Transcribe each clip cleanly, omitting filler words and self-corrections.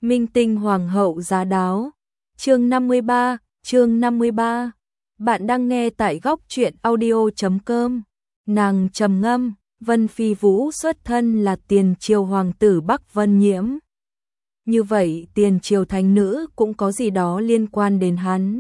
Minh tinh hoàng hậu giá đáo. Chương 53. Bạn đang nghe tại góc truyện audio.com. Nàng trầm ngâm, Vân Phi Vũ xuất thân là tiền triều hoàng tử Bắc Vân Nhiễm. Như vậy tiền triều thánh nữ cũng có gì đó liên quan đến hắn.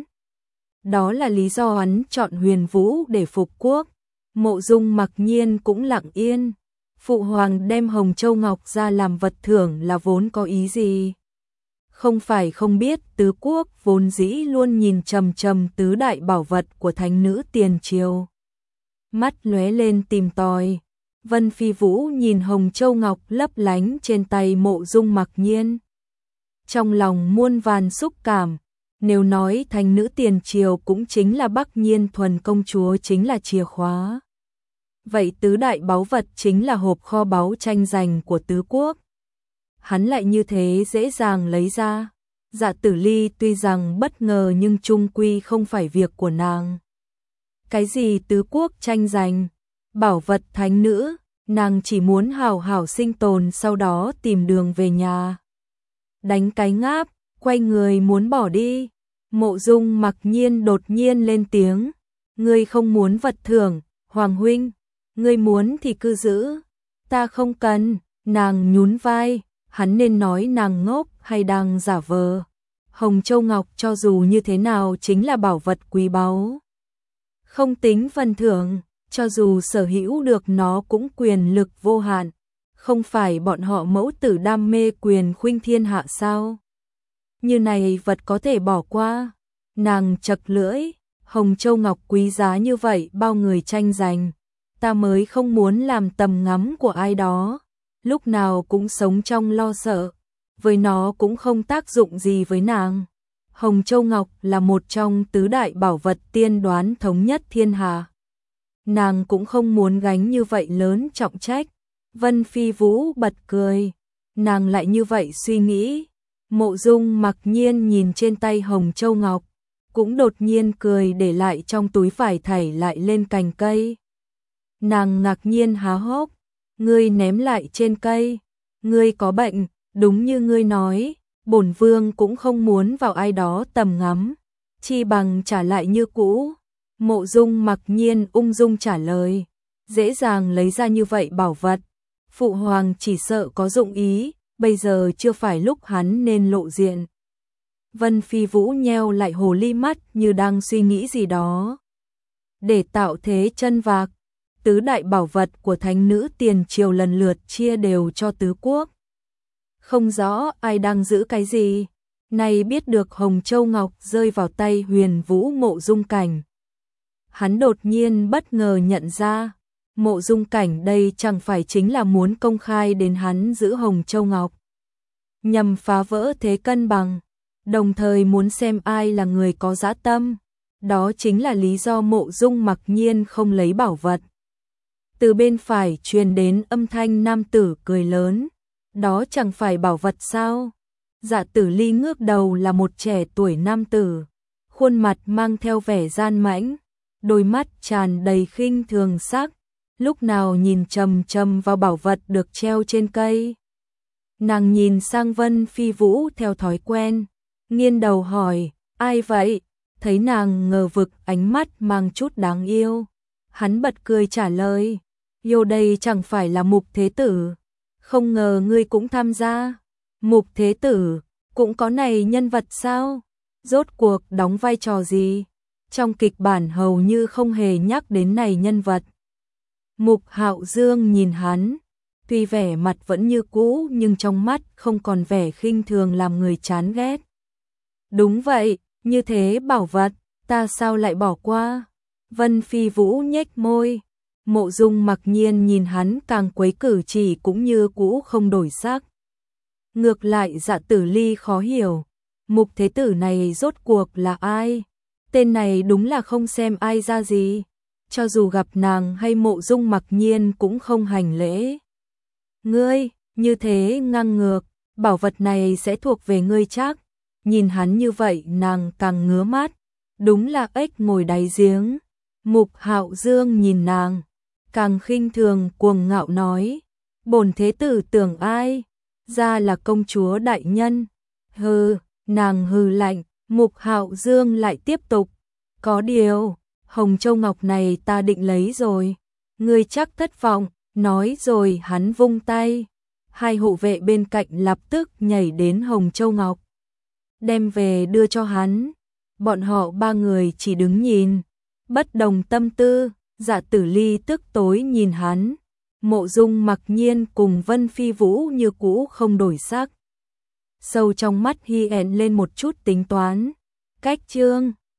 Đó là lý do hắn chọn Huyền Vũ để phục quốc. Mộ Dung mặc nhiên cũng lặng yên. Phụ hoàng đem Hồng Châu Ngọc ra làm vật thưởng là vốn có ý gì? Không phải không biết tứ quốc vốn dĩ luôn nhìn trầm trầm tứ đại bảo vật của thánh nữ tiền triều. Mắt lóe lên tìm tòi. Vân Phi Vũ nhìn Hồng Châu Ngọc lấp lánh trên tay Mộ Dung mặc nhiên. Trong lòng muôn vàn xúc cảm. Nếu nói thánh nữ tiền triều cũng chính là Bắc Nhiên thuần công chúa chính là chìa khóa. Vậy tứ đại báu vật chính là hộp kho báu tranh giành của tứ quốc. Hắn lại như thế dễ dàng lấy ra. Dạ Tử Ly tuy rằng bất ngờ nhưng chung quy không phải việc của nàng. Cái gì tứ quốc tranh giành, bảo vật thánh nữ, nàng chỉ muốn hảo hảo sinh tồn sau đó tìm đường về nhà. Đánh cái ngáp, quay người muốn bỏ đi. Mộ Dung mặc nhiên đột nhiên lên tiếng. Ngươi không muốn vật thưởng, Hoàng huynh, ngươi muốn thì cứ giữ. Ta không cần, nàng nhún vai. Hắn nên nói nàng ngốc hay đang giả vờ. Hồng Châu Ngọc cho dù như thế nào chính là bảo vật quý báu. Không tính phần thưởng, cho dù sở hữu được nó cũng quyền lực vô hạn. Không phải bọn họ mẫu tử đam mê quyền khuynh thiên hạ sao? Như này vật có thể bỏ qua. Nàng chật lưỡi, Hồng Châu Ngọc quý giá như vậy bao người tranh giành. Ta mới không muốn làm tầm ngắm của ai đó. Lúc nào cũng sống trong lo sợ, với nó cũng không tác dụng gì với nàng. Hồng Châu Ngọc là một trong tứ đại bảo vật tiên đoán thống nhất thiên hạ. Nàng cũng không muốn gánh như vậy lớn trọng trách. Vân Phi Vũ bật cười, nàng lại như vậy suy nghĩ. Mộ Dung mặc nhiên nhìn trên tay Hồng Châu Ngọc, cũng đột nhiên cười để lại trong túi vải thảy lại lên cành cây. Nàng ngạc nhiên há hốc. Ngươi ném lại trên cây, ngươi có bệnh, đúng như ngươi nói, bổn vương cũng không muốn vào ai đó tầm ngắm, chi bằng trả lại như cũ. Mộ Dung mặc nhiên ung dung trả lời, dễ dàng lấy ra như vậy bảo vật, phụ hoàng chỉ sợ có dụng ý, bây giờ chưa phải lúc hắn nên lộ diện. Vân Phi Vũ nheo lại hồ ly mắt như đang suy nghĩ gì đó. Để tạo thế chân vạc, tứ đại bảo vật của thánh nữ tiền triều lần lượt chia đều cho tứ quốc. Không rõ ai đang giữ cái gì, nay biết được Hồng Châu Ngọc rơi vào tay Huyền Vũ Mộ Dung Cảnh. Hắn đột nhiên bất ngờ nhận ra, Mộ Dung Cảnh đây chẳng phải chính là muốn công khai đến hắn giữ Hồng Châu Ngọc. Nhằm phá vỡ thế cân bằng, đồng thời muốn xem ai là người có dã tâm. Đó chính là lý do Mộ Dung mặc nhiên không lấy bảo vật. Từ bên phải truyền đến âm thanh nam tử cười lớn. Đó chẳng phải bảo vật sao? Dạ Tử Ly ngước đầu là một trẻ tuổi nam tử. Khuôn mặt mang theo vẻ gian mãnh. Đôi mắt tràn đầy khinh thường sắc. Lúc nào nhìn chằm chằm vào bảo vật được treo trên cây. Nàng nhìn sang Vân Phi Vũ theo thói quen. Nghiêng đầu hỏi, ai vậy? Thấy nàng ngờ vực ánh mắt mang chút đáng yêu. Hắn bật cười trả lời. Yêu đây chẳng phải là Mục Thế Tử. Không ngờ ngươi cũng tham gia. Mục Thế Tử, cũng có này nhân vật sao? Rốt cuộc đóng vai trò gì? Trong kịch bản hầu như không hề nhắc đến này nhân vật. Mục Hạo Dương nhìn hắn. Tuy vẻ mặt vẫn như cũ nhưng trong mắt không còn vẻ khinh thường làm người chán ghét. Đúng vậy, như thế bảo vật, ta sao lại bỏ qua? Vân Phi Vũ nhếch môi. Mộ Dung mặc nhiên nhìn hắn càng quấy cử chỉ cũng như cũ không đổi sắc. Ngược lại Dạ Tử Ly khó hiểu. Mục Thế Tử này rốt cuộc là ai? Tên này đúng là không xem ai ra gì. Cho dù gặp nàng hay Mộ Dung mặc nhiên cũng không hành lễ. Ngươi, như thế ngang ngược, bảo vật này sẽ thuộc về ngươi chắc. Nhìn hắn như vậy nàng càng ngứa mắt. Đúng là ếch ngồi đáy giếng. Mục Hạo Dương nhìn nàng, càng khinh thường cuồng ngạo nói, bổn thế tử tưởng ai, ra là công chúa đại nhân, Hừ, nàng hừ lạnh, Mục Hạo Dương lại tiếp tục. Có điều, Hồng Châu Ngọc này ta định lấy rồi. Ngươi chắc thất vọng, nói rồi hắn vung tay. Hai hộ vệ bên cạnh lập tức nhảy đến Hồng Châu Ngọc. Đem về đưa cho hắn. Bọn họ ba người chỉ đứng nhìn. Bất đồng tâm tư, Dạ Tử Ly tức tối nhìn hắn. Mộ Dung Mặc Nhiên cùng Vân Phi Vũ như cũ không đổi sắc. Sâu trong mắt hi hẹn lên một chút tính toán. Cách chương